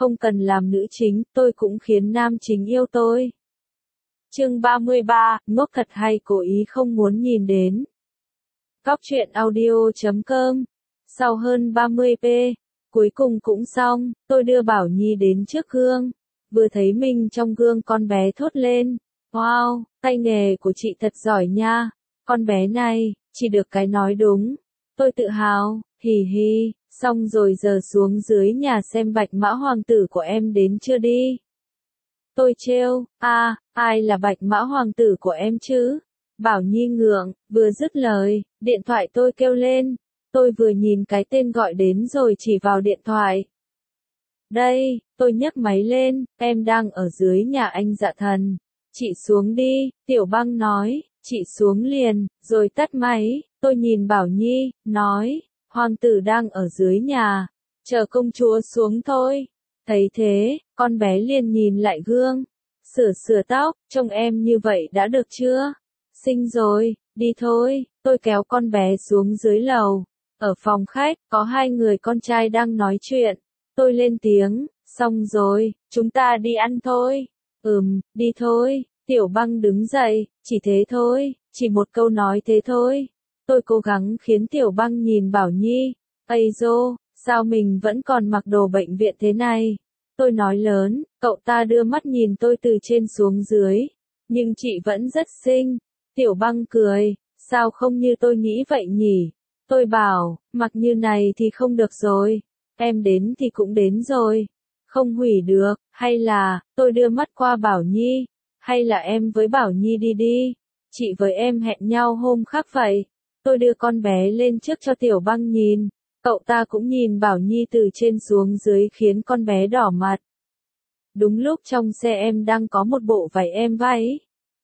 không cần làm nữ chính, tôi cũng khiến nam chính yêu tôi. Chương 33, ngốc thật hay cố ý không muốn nhìn đến. Góc truyện audio.com. Sau hơn 30p, cuối cùng cũng xong, tôi đưa Bảo Nhi đến trước gương. Vừa thấy mình trong gương con bé thốt lên. Wow, tay nghề của chị thật giỏi nha. Con bé này, chỉ được cái nói đúng. Tôi tự hào, hì hì, xong rồi giờ xuống dưới nhà xem Bạch Mã Hoàng tử của em đến chưa đi. Tôi trêu, ai là Bạch Mã Hoàng tử của em chứ? Bảo Nhi ngượng, vừa dứt lời, điện thoại tôi kêu lên. Tôi vừa nhìn cái tên gọi đến rồi chỉ vào điện thoại. Đây, tôi nhấc máy lên, em đang ở dưới nhà anh Dạ Thần. Chị xuống đi, Tiểu Băng nói, chị xuống liền, rồi tắt máy. Tôi nhìn Bảo Nhi, nói, hoàng tử đang ở dưới nhà, chờ công chúa xuống thôi. Thấy thế, con bé liền nhìn lại gương, sửa tóc, trông em như vậy đã được chưa? Xinh rồi, đi thôi. Tôi kéo con bé xuống dưới lầu. Ở phòng khách, có hai người con trai đang nói chuyện. Tôi lên tiếng, xong rồi, chúng ta đi ăn thôi. Đi thôi. Tiểu Băng đứng dậy, chỉ thế thôi, chỉ một câu nói thế thôi. Tôi cố gắng khiến Tiểu Băng nhìn Bảo Nhi. Ây dô, sao mình vẫn còn mặc đồ bệnh viện thế này? Tôi nói lớn, cậu ta đưa mắt nhìn tôi từ trên xuống dưới. Nhưng chị vẫn rất xinh. Tiểu Băng cười, sao không như tôi nghĩ vậy nhỉ? Tôi bảo, mặc như này thì không được rồi. Em đến thì cũng đến rồi. Không hủy được, hay là, tôi đưa mắt qua Bảo Nhi. Hay là em với Bảo Nhi đi đi. Chị với em hẹn nhau hôm khác vậy. Tôi đưa con bé lên trước cho Tiểu Băng nhìn. Cậu ta cũng nhìn Bảo Nhi từ trên xuống dưới khiến con bé đỏ mặt. Đúng lúc trong xe em đang có một bộ váy em váy.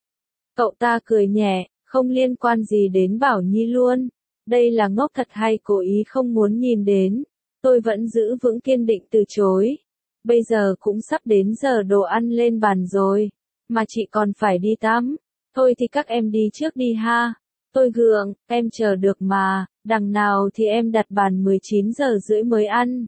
Cậu ta cười nhẹ, không liên quan gì đến Bảo Nhi luôn. Đây là ngốc thật hay cố ý không muốn nhìn đến. Tôi vẫn giữ vững kiên định từ chối. Bây giờ cũng sắp đến giờ đồ ăn lên bàn rồi. Mà chị còn phải đi tắm. Thôi thì các em đi trước đi ha. Tôi gượng, em chờ được mà, đằng nào thì em đặt bàn 19 giờ rưỡi mới ăn.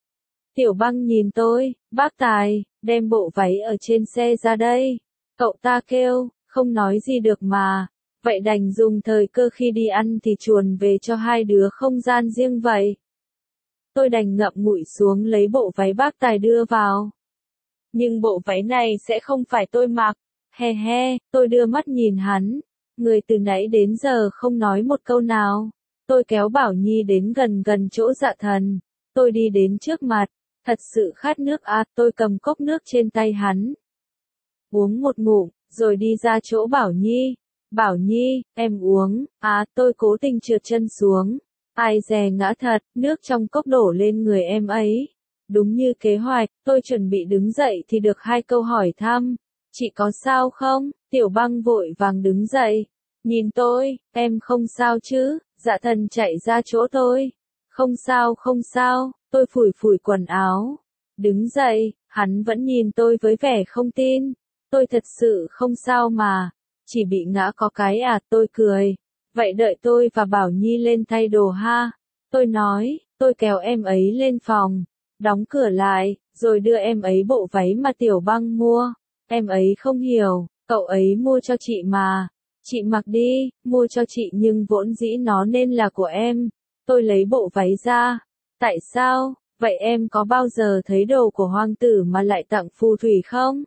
Tiểu Băng nhìn tôi, bác Tài, đem bộ váy ở trên xe ra đây. Cậu ta kêu, không nói gì được mà. Vậy đành dùng thời cơ khi đi ăn thì chuồn về cho hai đứa không gian riêng vậy. Tôi đành ngậm ngùi xuống lấy bộ váy bác Tài đưa vào. Nhưng bộ váy này sẽ không phải tôi mặc. He he, tôi đưa mắt nhìn hắn. Người từ nãy đến giờ không nói một câu nào. Tôi kéo Bảo Nhi đến gần chỗ Dạ Thần. Tôi đi đến trước mặt. Thật sự khát nước tôi cầm cốc nước trên tay hắn. Uống một ngụm, rồi đi ra chỗ Bảo Nhi. Bảo Nhi, em uống. Tôi cố tình trượt chân xuống. Ai dè ngã thật, nước trong cốc đổ lên người em ấy. Đúng như kế hoạch, tôi chuẩn bị đứng dậy thì được hai câu hỏi thăm. Chị có sao không? Tiểu Băng vội vàng đứng dậy. Nhìn tôi, em không sao chứ? Dạ Thần chạy ra chỗ tôi. Không sao, tôi phủi quần áo. Đứng dậy, hắn vẫn nhìn tôi với vẻ không tin. Tôi thật sự không sao mà. Chỉ bị ngã có cái tôi cười. Vậy đợi tôi và Bảo Nhi lên thay đồ ha. Tôi nói, tôi kéo em ấy lên phòng. Đóng cửa lại, rồi đưa em ấy bộ váy mà Tiểu Băng mua. Em ấy không hiểu, cậu ấy mua cho chị mà. Chị mặc đi, mua cho chị nhưng vốn dĩ nó nên là của em. Tôi lấy bộ váy ra. Tại sao? Vậy em có bao giờ thấy đồ của hoàng tử mà lại tặng phù thủy không?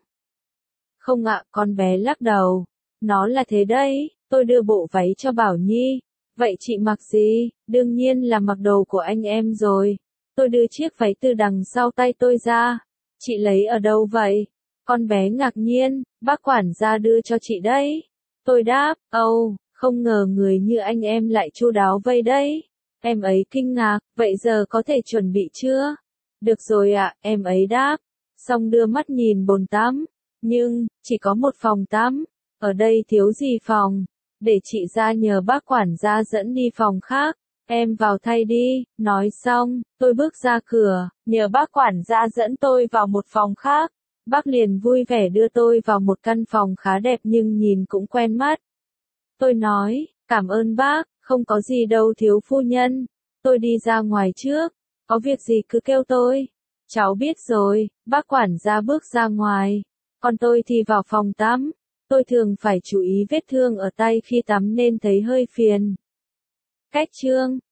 Không ạ, con bé lắc đầu. Nó là thế đấy, tôi đưa bộ váy cho Bảo Nhi. Vậy chị mặc gì? Đương nhiên là mặc đồ của anh em rồi. Tôi đưa chiếc váy từ đằng sau tay tôi ra. Chị lấy ở đâu vậy? Con bé ngạc nhiên, bác quản gia đưa cho chị đấy. Tôi đáp, không ngờ người như anh em lại chu đáo vây đấy. Em ấy kinh ngạc, vậy giờ có thể chuẩn bị chưa? Được rồi ạ, em ấy đáp. Xong đưa mắt nhìn bồn tắm. Nhưng, chỉ có một phòng tắm. Ở đây thiếu gì phòng? Để chị ra nhờ bác quản gia dẫn đi phòng khác. Em vào thay đi, nói xong, tôi bước ra cửa, nhờ bác quản gia dẫn tôi vào một phòng khác. Bác liền vui vẻ đưa tôi vào một căn phòng khá đẹp nhưng nhìn cũng quen mắt. Tôi nói, cảm ơn bác, không có gì đâu thiếu phu nhân. Tôi đi ra ngoài trước, có việc gì cứ kêu tôi. Cháu biết rồi, bác quản gia bước ra ngoài. Còn tôi thì vào phòng tắm. Tôi thường phải chú ý vết thương ở tay khi tắm nên thấy hơi phiền. Cách chương